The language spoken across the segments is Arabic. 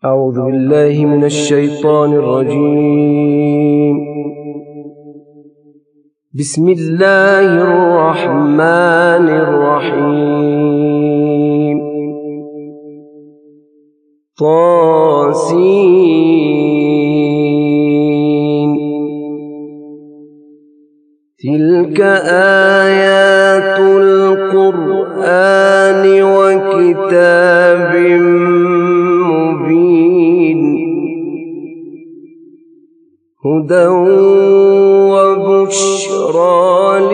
أعوذ بالله من الشيطان الرجيم. بسم الله الرحمن الرحيم. طاسين. تلك آيات القرآن وكتاب مبين هدى وبشرى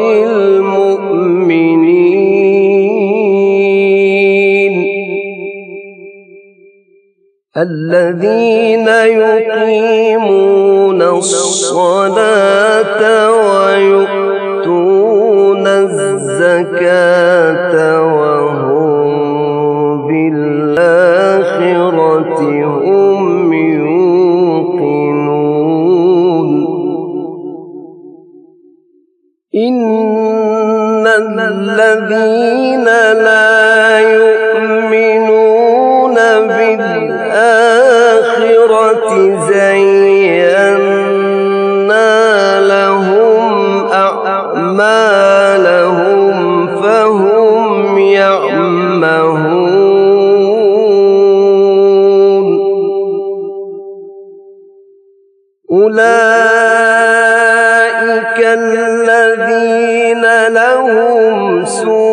للمؤمنين الذين يقيمون الصلاة ويؤتون الزكاة وهم بالآخرة هم يوقنون. إن الذين لا يؤمنون بالآخرة زينا لهم أعمالهم فهم يعمهون. أولئك الذين لهم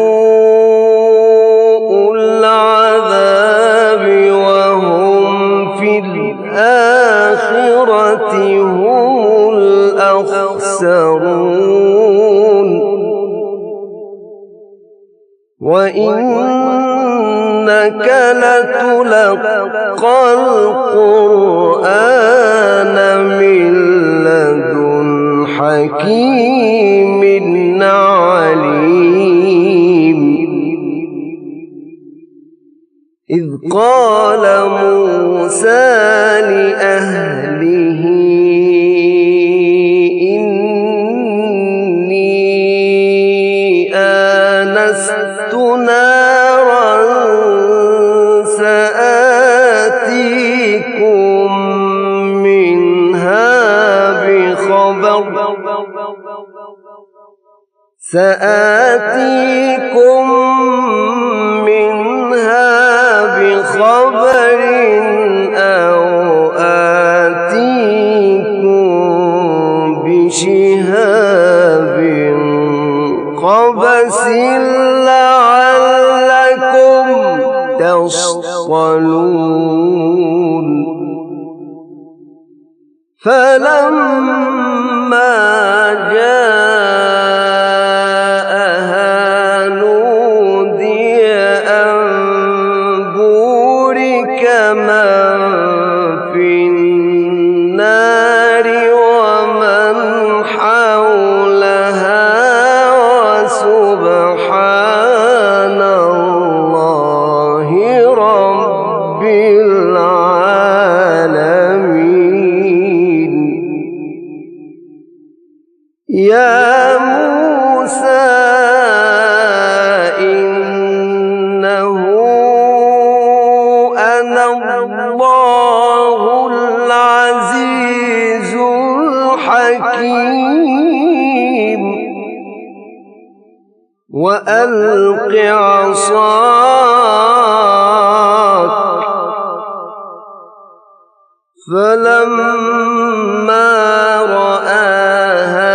سوء العذاب وهم في الآخرة هم الأخسرون. وإنك لتلقى القرآن من لدن حكيم عليم. إذ قال موسى لأهله إني آنست نارا سآتيكم منها بخبر أو آتيكم بشهاب قبس لعلكم تصطلون. فلما جاءها نودي أن بورك من في النار ومن حولها وسبحان الله رب العالمين. يا موسى إنه أنا الله العزيز الحكيم. وألق عصاك فلما رآها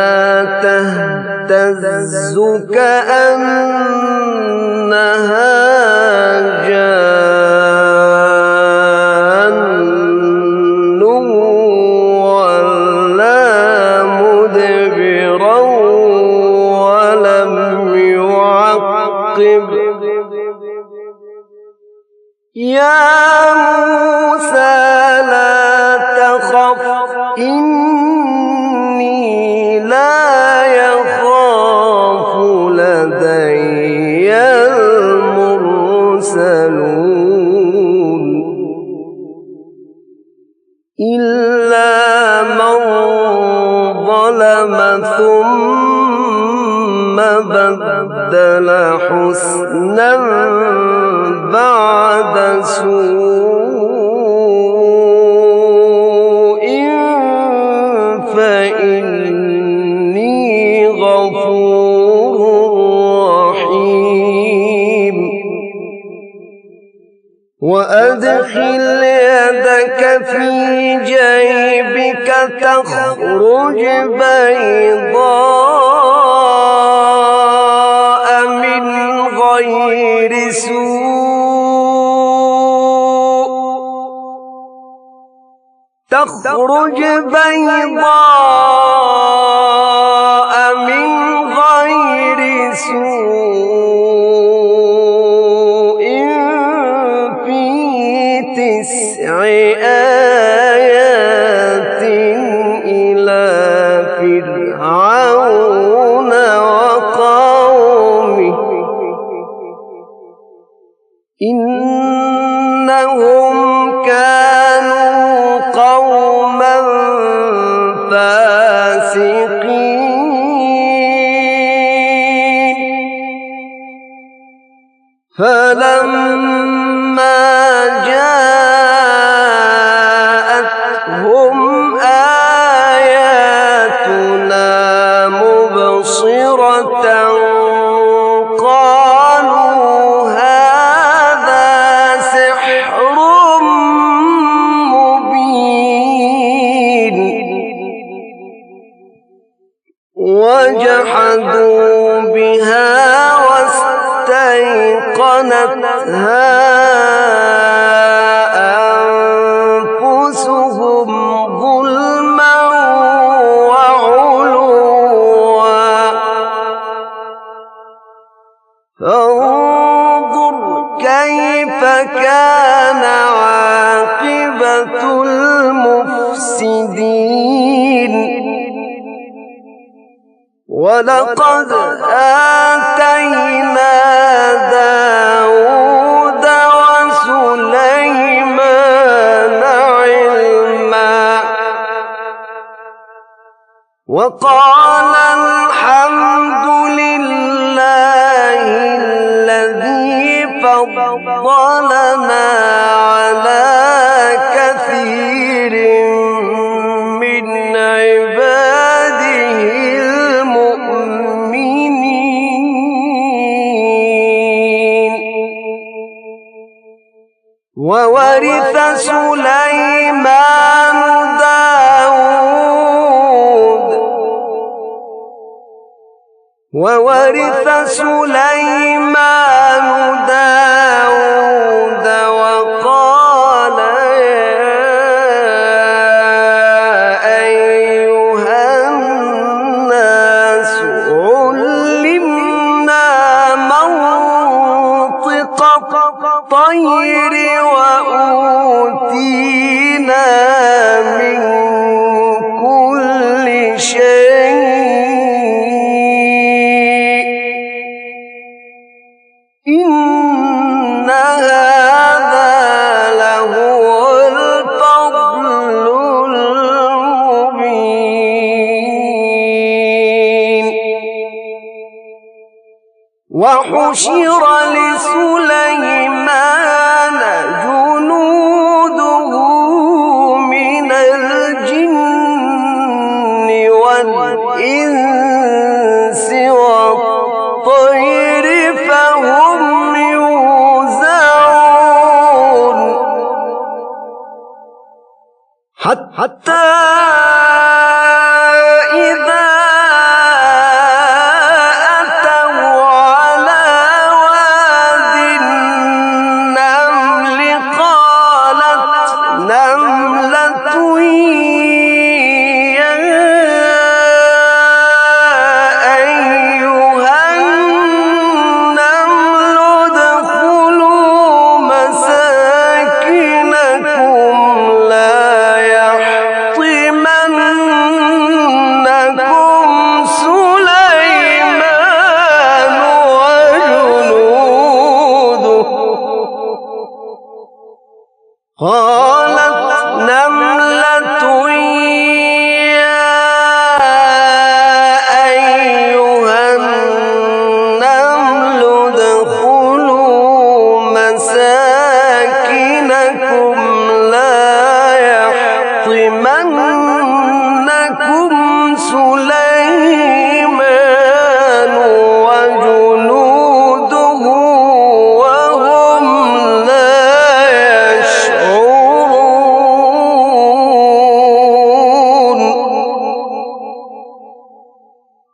تهتز كأنها جان ولا مدبرا ولم يعقب. يا موسى لا تخف إني لا يخاف لدي المرسلون إلا من ظلم ثم بدل حسنا بعد سوء فإني غفور رحيم وأدخل يدك في جيبك تخرج بيضاء من غير سوء تخرج بيضاء من غير سوء في 9 آيات إلى فرعون وقومه إنهم كانوا قوما فاسقين فلما جاءتهم آياتنا مبصرة قالوا هذا سحر مبين وجحدوا بها واستيقنتها أنفسهم ظلما وعلوا فانظر كيف كان عاقبة المفسدين ولقد آتينا داود وسليمان علما وقال الحمد لله الذي فضلنا على كثير من عباده المؤمنين وورث سليمان داود وقال يا أيها الناس علمنا منطق الطير وأوتينا من كل شيء إن هذا لهو الفضل المبين وحشر لسليمان جنوده من الجن والإنس والطير فهم يوزعون حتى إذا أتوا على واد النمل قالت نملة يا أيها النمل ادخلوا مساكنكم لا يحطمنكم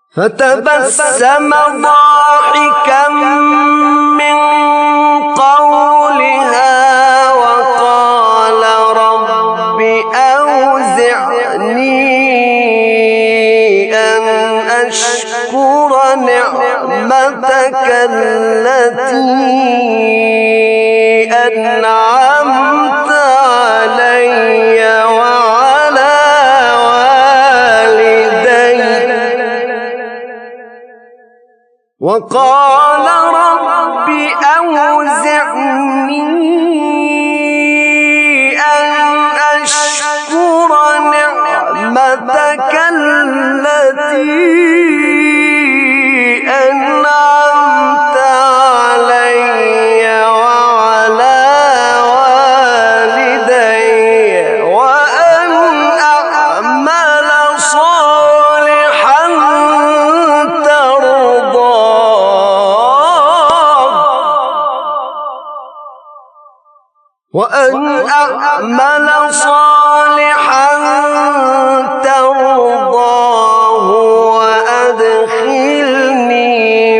فتبسم ضاحكا من قولها وقال رب أوزعني أن أشكر نعمتك التي أنعمت علي وعلى والدي وقال رب أوزعني أن أشكر نعمتك التي أنعمت علي وعلى والدي وأن أعمل صالحا ترضاه وأدخلني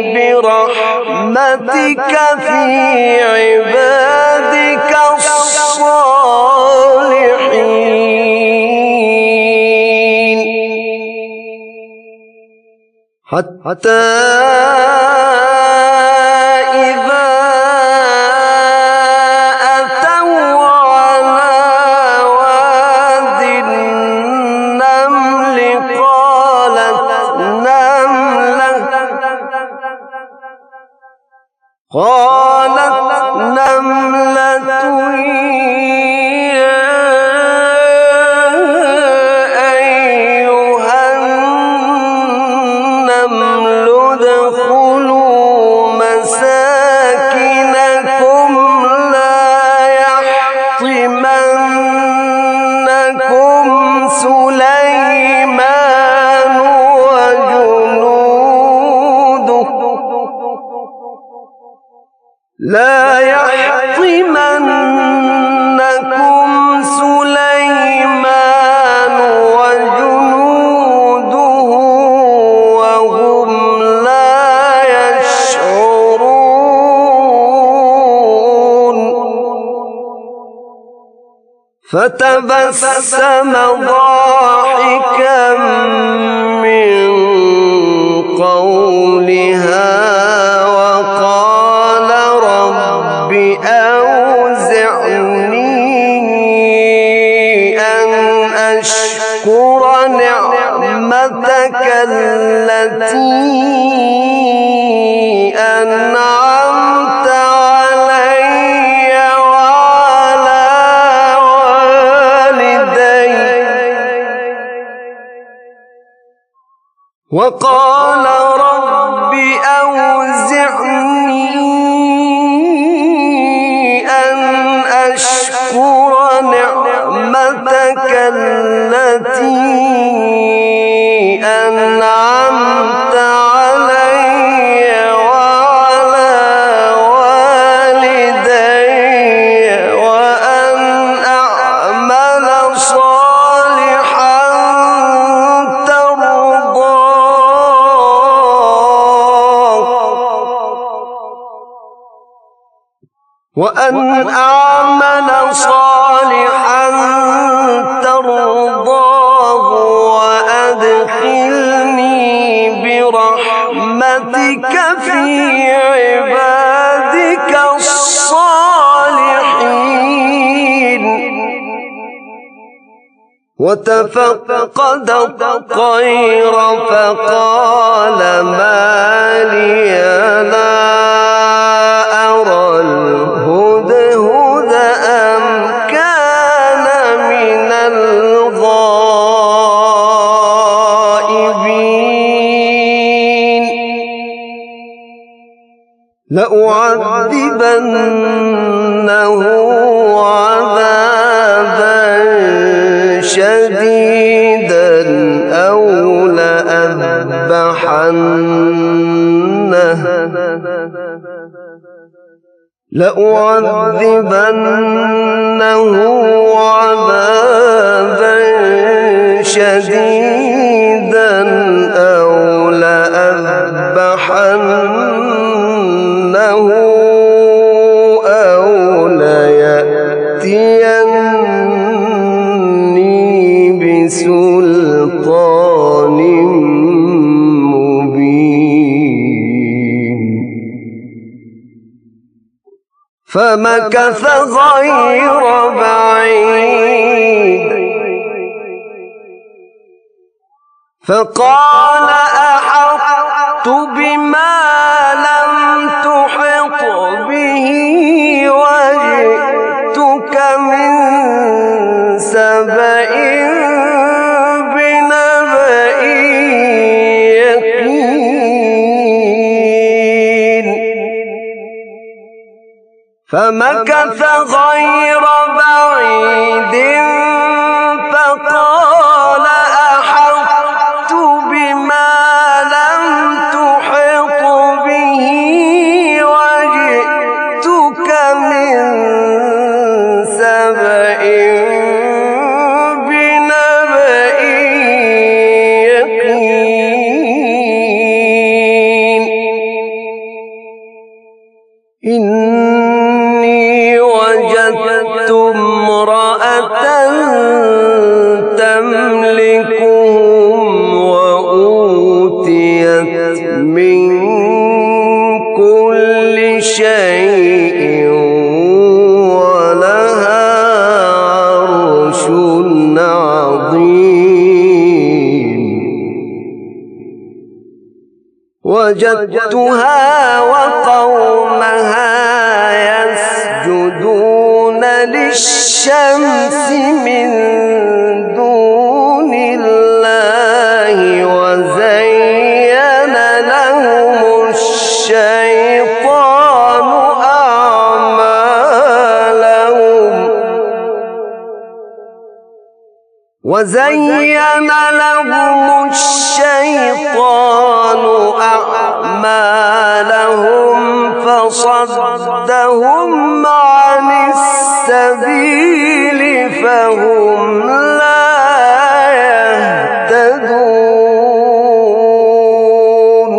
برحمتك في عبادك الصالحين حتى قالت نملة يا أيها النمل ادخلوا مساكنكم لا يحطمنكم سليمان وجنوده وهم لا يشعرون فتبسم ضاحكا من قولها وقال رب أوزعني أن أشكر نعمتك التي أنعمت علي وعلى والدي وقال رب أوزعني أن أشكر نعمتك التي أنعمت علي وعلى والدي وأن أعمل صالحا ترضاه وأدخلني برحمتك في عبادك الصالحين وتفقد الطير فقال ما لي لا أرى الهدهد أم كان من الغائبين لأعذبنه عذابا شديدا أو لأعذبنه عذابا شديدا أو لأذبحنه بسلطان مبين فمكث غير بعيد فقال أحطت بما لم تحط به وجئتك من سبأ بنبأ يقين فمكث غير بعيد فقال أحطت بما لم تحط به وجئتك من سبأ بنبأ يقين إني وجدت امرأة تملكهم وأوتيت من كل شيء ولها عرش عظيم وجدتها وقومها يسجدون للشمس من دون الله وزين لهم الشيطان أعمالهم فصدهم عن السبيل فهم لا يهتدون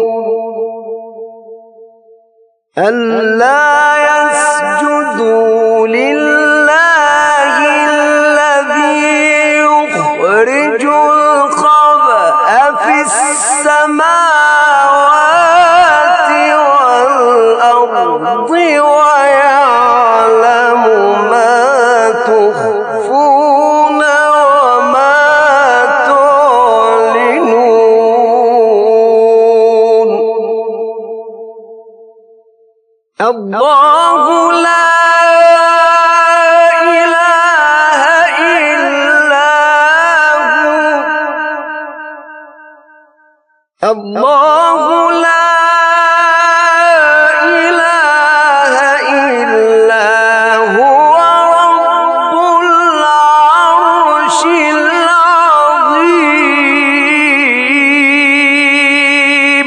ألا يسجدوا لله الذي يخرج الخبأ في السماوات والأرض ويعلم ما تخفون وما تعلنون الله لا إله إلا هو الله لا إله إلا هو رب العرش العظيم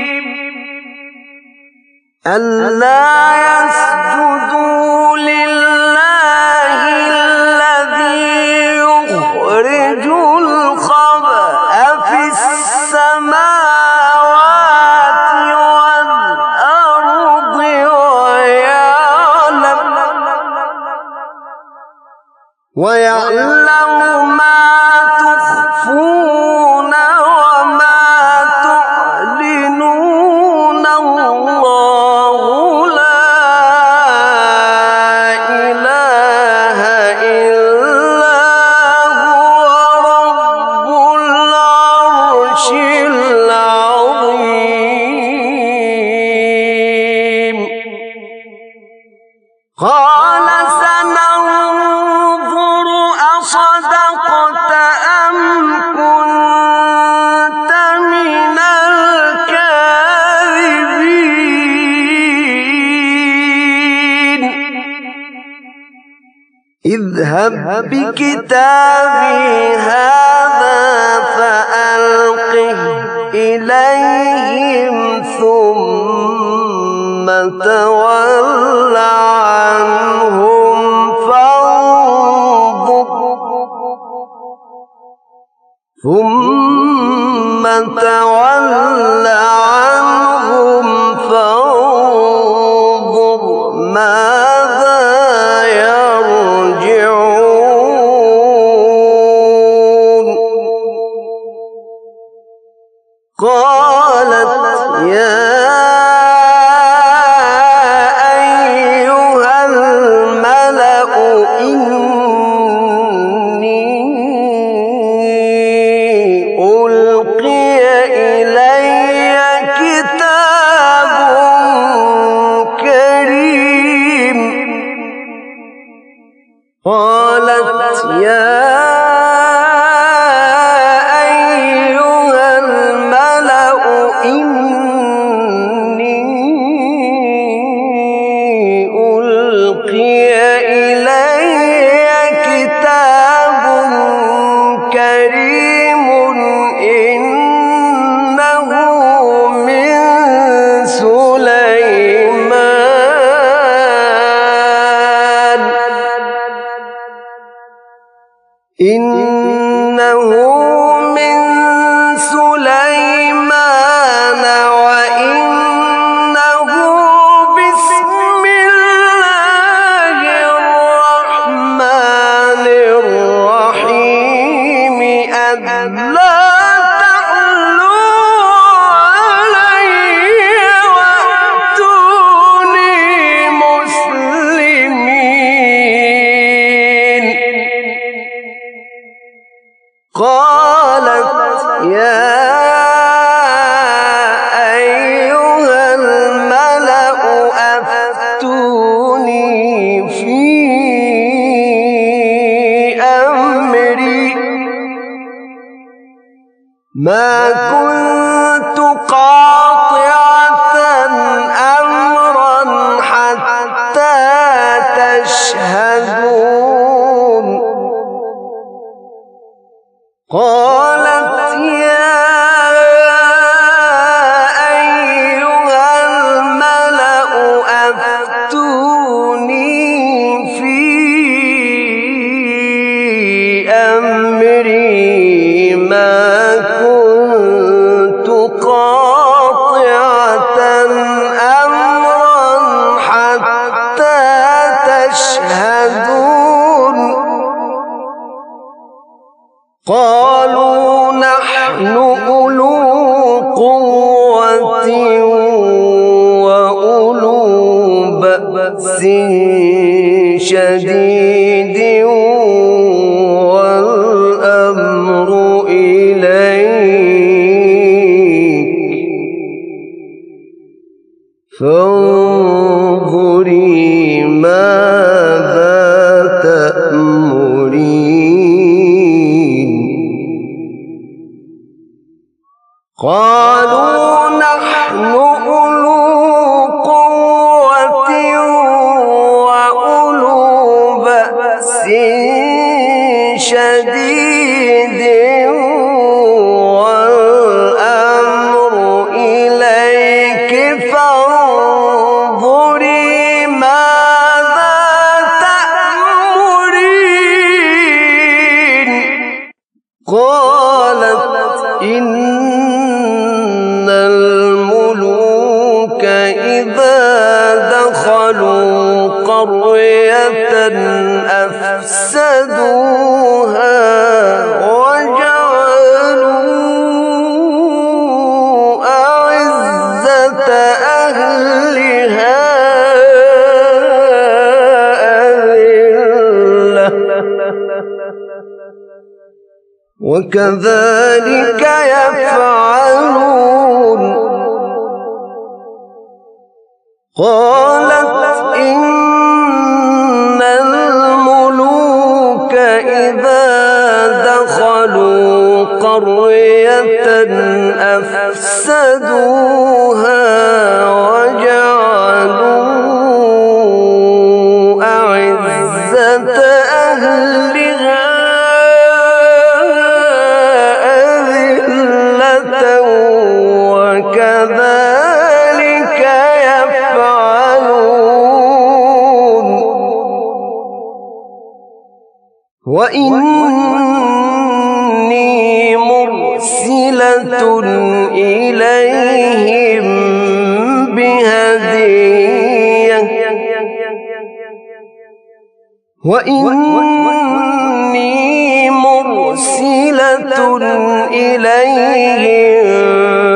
ألا يسجدوا لله الذي يخرج الخبأ في السماوات والأرض ويعلم ما تخفون وما تعلنون الله لا إله إلا هو رب العرش العظيم قال سننظر أصدقت أم كنت من الكاذبين اذهب بكتابي هذا فألقه إليهم ثم تول عنهم فانظر ماذا يرجعون قالت يا أيها الملأ إني ألقي إلي كتاب كريم. قالت يا إنه من سليمان وإنه بسم الله الرحمن الرحيم ألا تعلوا علي وأتوني مسلمين. قالت يا أيها الملأ أفتوني في أمري ما كنت قاطعة أمرا حتى تشهدون. قالت يا أيها الملأ أفتوني في أمري ما كنت قاطعة أمرا حتى تشهدون. قالوا نحن أولو قوة وأولو بأس شديد والأمر إليك فانظري ماذا تأمرين. قالوا نحن أولو قوة وأولو بأس شديد والأمر إليك فانظري ماذا تأمرين. قالت إن الملوك إذا دخلوا قرية أفسدوها وجعلوا أعزة أهلها أذلة وكذلك يفعلون. قالت إن الملوك إذا دخلوا قرية أفسدوها وجعلوا أعزة أهلها أذلة وكذلك يفعلون. وإني مرسلة إليهم بهدية وإني مرسلة إليهم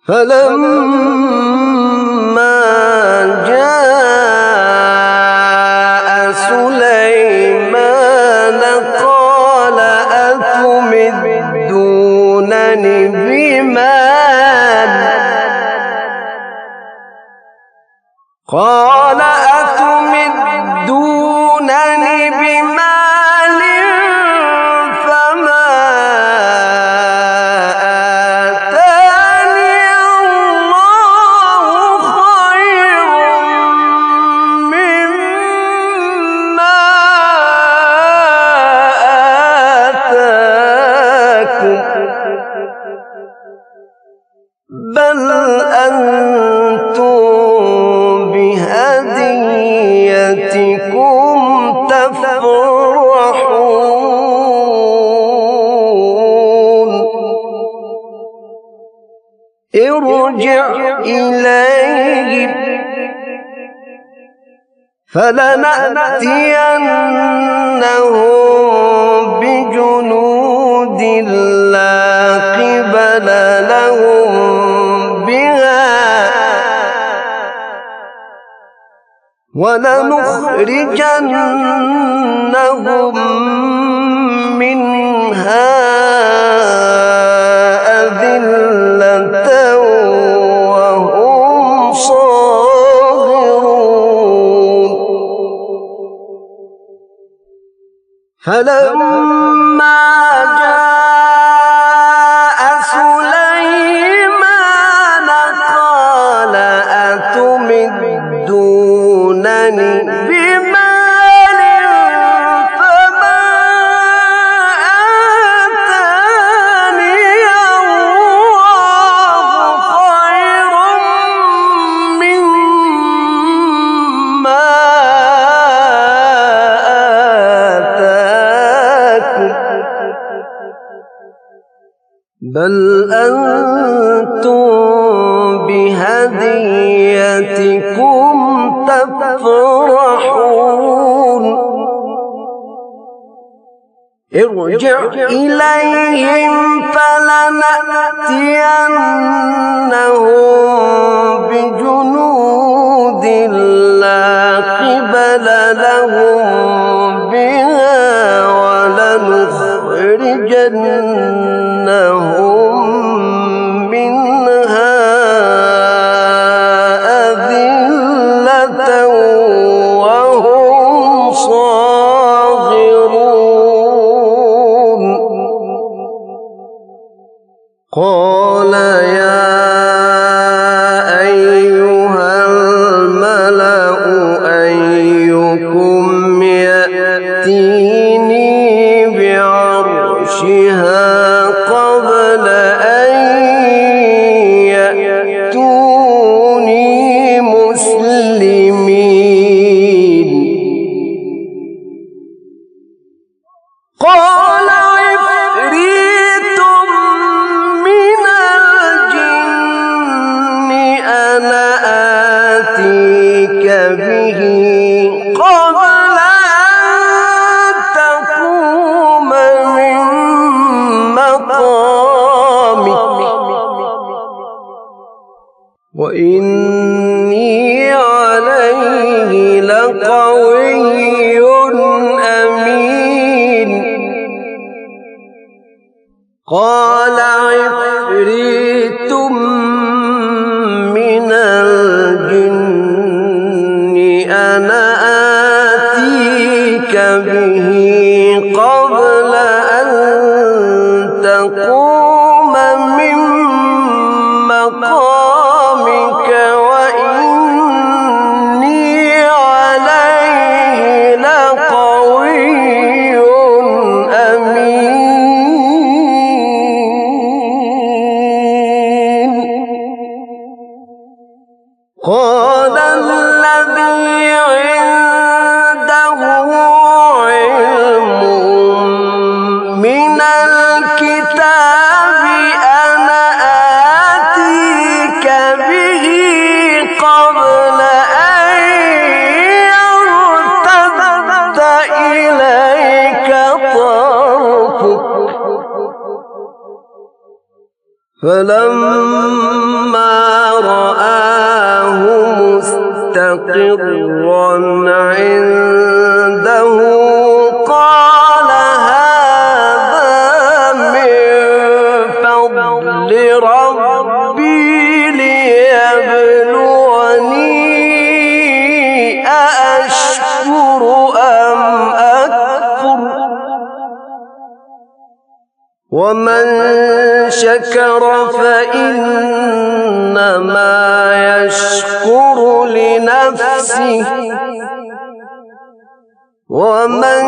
فلما جاء سليمان قال أتمدونني بمال فما آتاني الله خير مما آتاكم بل أنتم بهديتكم تفرحون ارجع إليهم فلنأتينهم بجنود لا قبل لهم بها ولنخرجنهم منها أذلة وهم صاغرون فلما جاء سليمان قال أتمدونني بمال فما آتاني الله خير مما آتاكم بل أنتم بهديتكم تفرحون ارجع إليهم فلنأتينهم بجنود لا قبل لهم بها ولنخرجنهم منها أذلة وهم صاغرون قال يا أيها الملأ أيكم يأتيني بعرشها قبل أن يأتوني مسلمين قال عفريت من الجن أنا آتيك به قبل أن تقوم من مقامك وإني عليه لقوي أمين قال عفريت من الجن أنا آتيك به قبل أن تقوم من مقامك وإني عليه لقوي أمين فلما رآه مستقرا عنده قال هذا من فضل ربي ليبلوني أأشكر أم أكفر ومن شكر فإنما يشكر لنفسه ومن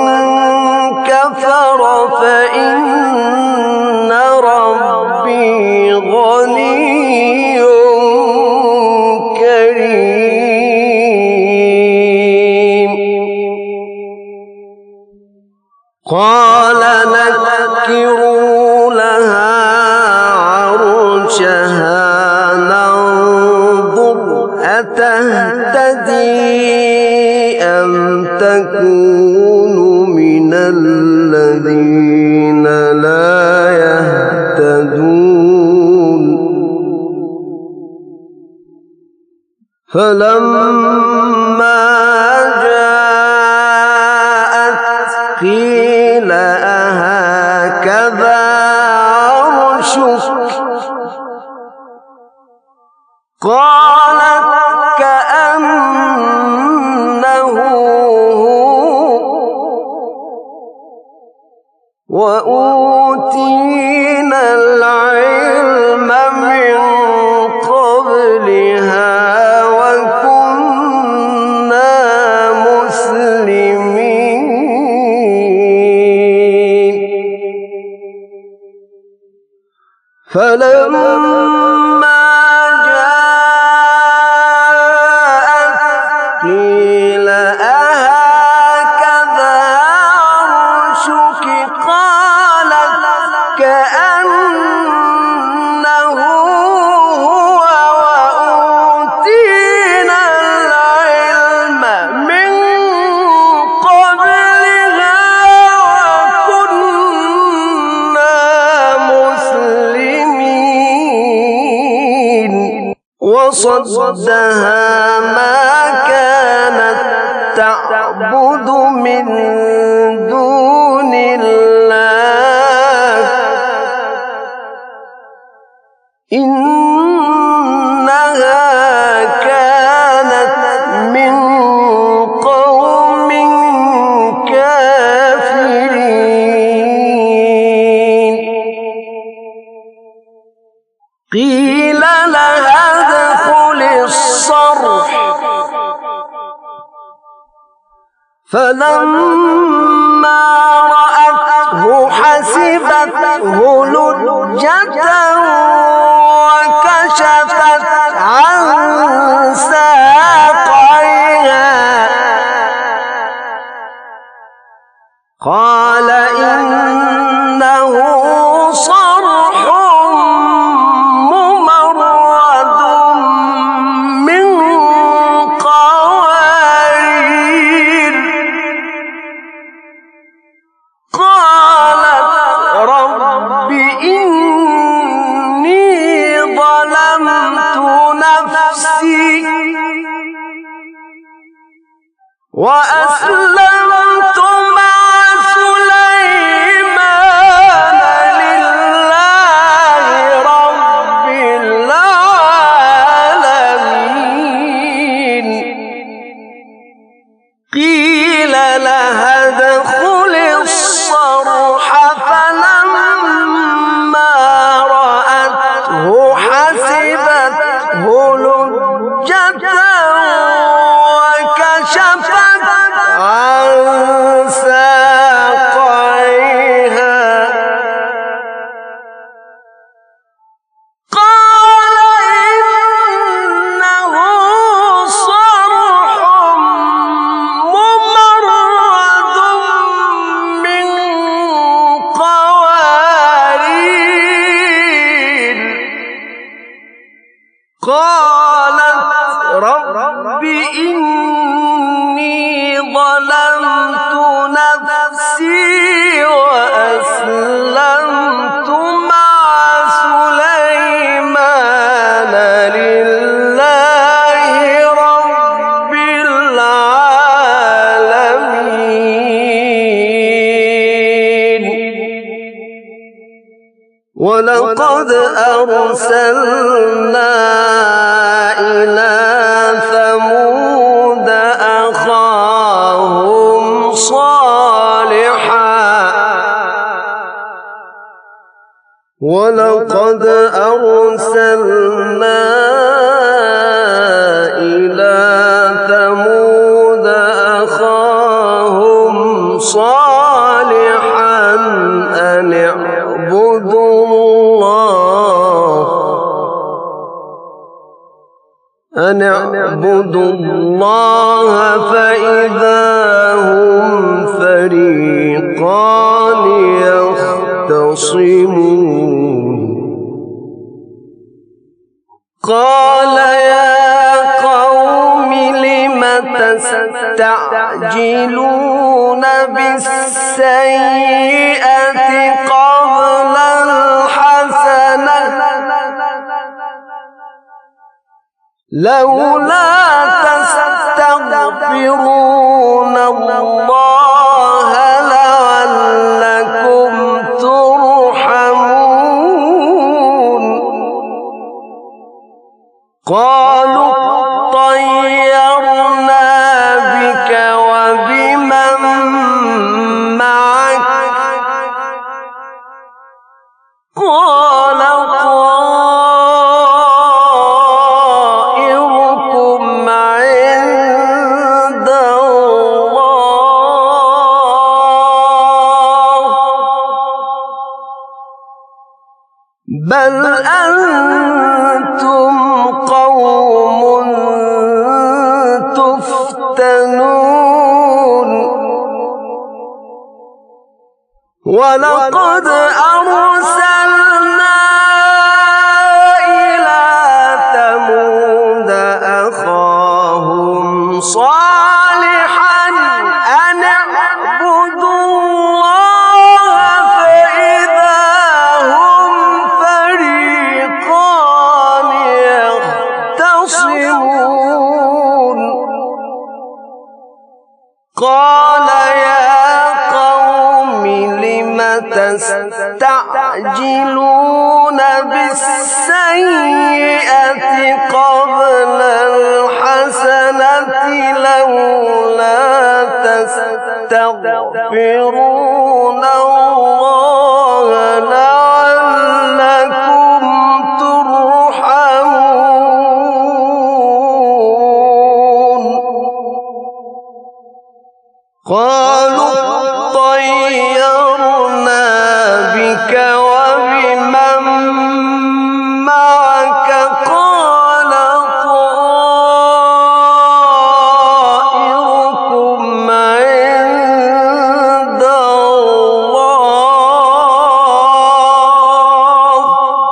كفر فإن ربي غني كريم قال نكروا لها عرشها ننظر أتهتدي أم تكون من الذين لا يهتدون فلما جاءت قيل أهكذا عرشك قالت كأنه وأوتينا العلم من قبلها وكنا مسلمين فلما قيل أهكذا عرشك قالت كأنه هو وأوتينا العلم من قبلها وكنا مسلمين وصدها ما كانت تعبد من دون الله إنها كانت من قوم كافرين قيل لها ادخل الصرح فلما رأته حسبته لجة وكشفت عن ساقيها قال إنه صرح ممرد من قوارير قالت رب إني ظلمت نفسي وأسلمت مع سليمان لله رب العالمين قيل لها ادخل الصرح فلما رأته حسبته لجة وكشفت عن ساقيها قال إنه صرح ممرد من قوارير قالت رب إني ظلمت نفسي وأسلمت مع سليمان ولقد أرسلنا إلى ثمود أخاهم صالحا ولقد أرسلنا إلى ثمود أخاهم صالحا أن اعبدوا الله فإذا هم فريقان يختصمون قال يا قوم لم تستعجلون بالسيئة قبل الحسنة لولا تستغفرون الله لعلكم ترحمون قالوا طيرنا بك وبمن معك قال طائركم عند الله بل أنتم قوم تفتنون ولقد أرسلنا إلى ثمود أخاهم صالحا أن اعبدوا الله فإذا هم فريقان يختصمون قال يا قوم لم تستعجلون بالسيئة قبل الحسنة لولا تستغفرون الله لعلكم ترحمون قالوا طيرنا بك وبمن معك قال طائركم عند الله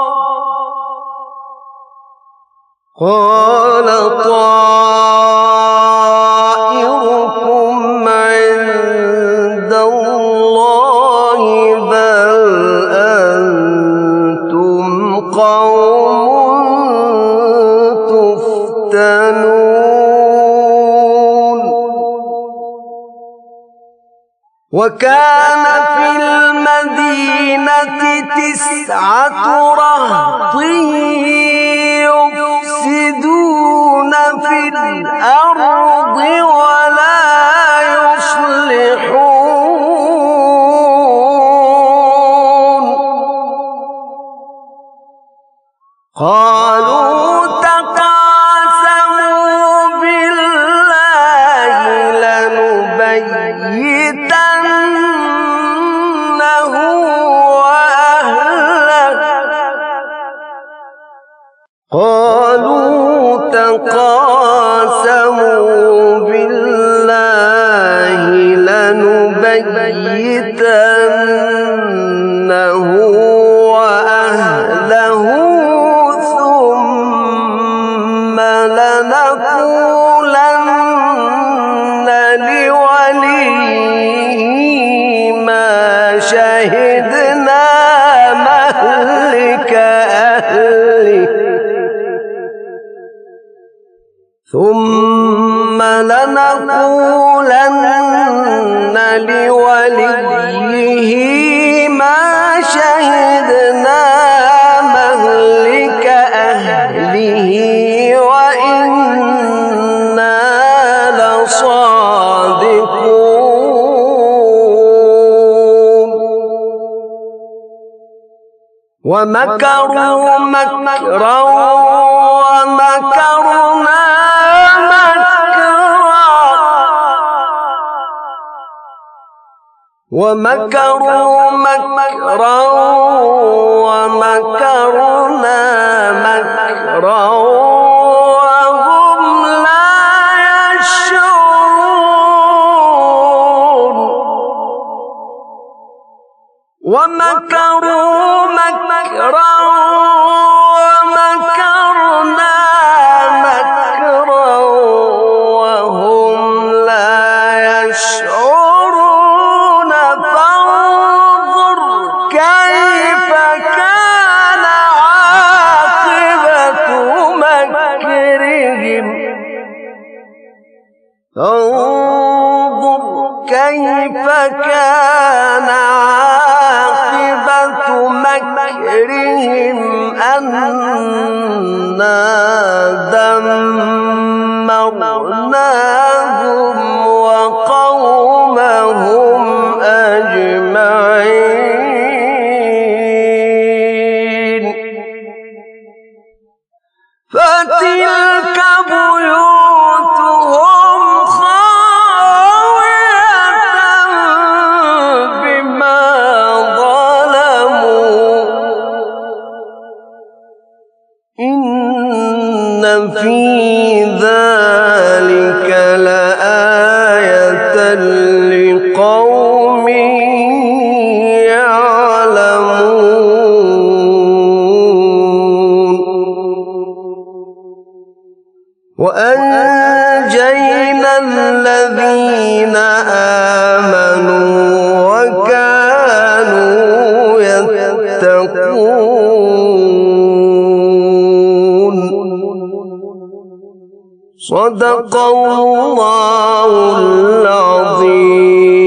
قال طائركم عند الله بل أنتم قوم تفتنون وكان في المدينة 9 رهط يفسدون في الأرض ولا يصلحون قالوا تقاسموا بالله لنبيتنه وأهله قالوا تقاسموا بالله لنبيتنه وأهله ثم لنقولن لوليه ما شهدنا مهلك أهله ثم لنقولن لوليه ما شهدنا ومكروا مكرا ومكرنا مكرا ومكروا مكرا ومكرنا مكرا وهم لا يشعرون ومكروا مكرا ومكرنا مكرا وهم لا يشعرون فانظر كيف كان عاقبة مكرهم فانظر كيف كان عاقبة مكرهم أنا دمرناهم وقومهم أجمعين فتلك بيوتهم خاوية بما ظلموا إن في ذلك لآية لقوم يعلمون وأنجينا الذين آمنوا وكانوا يتقون صدق الله العظيم.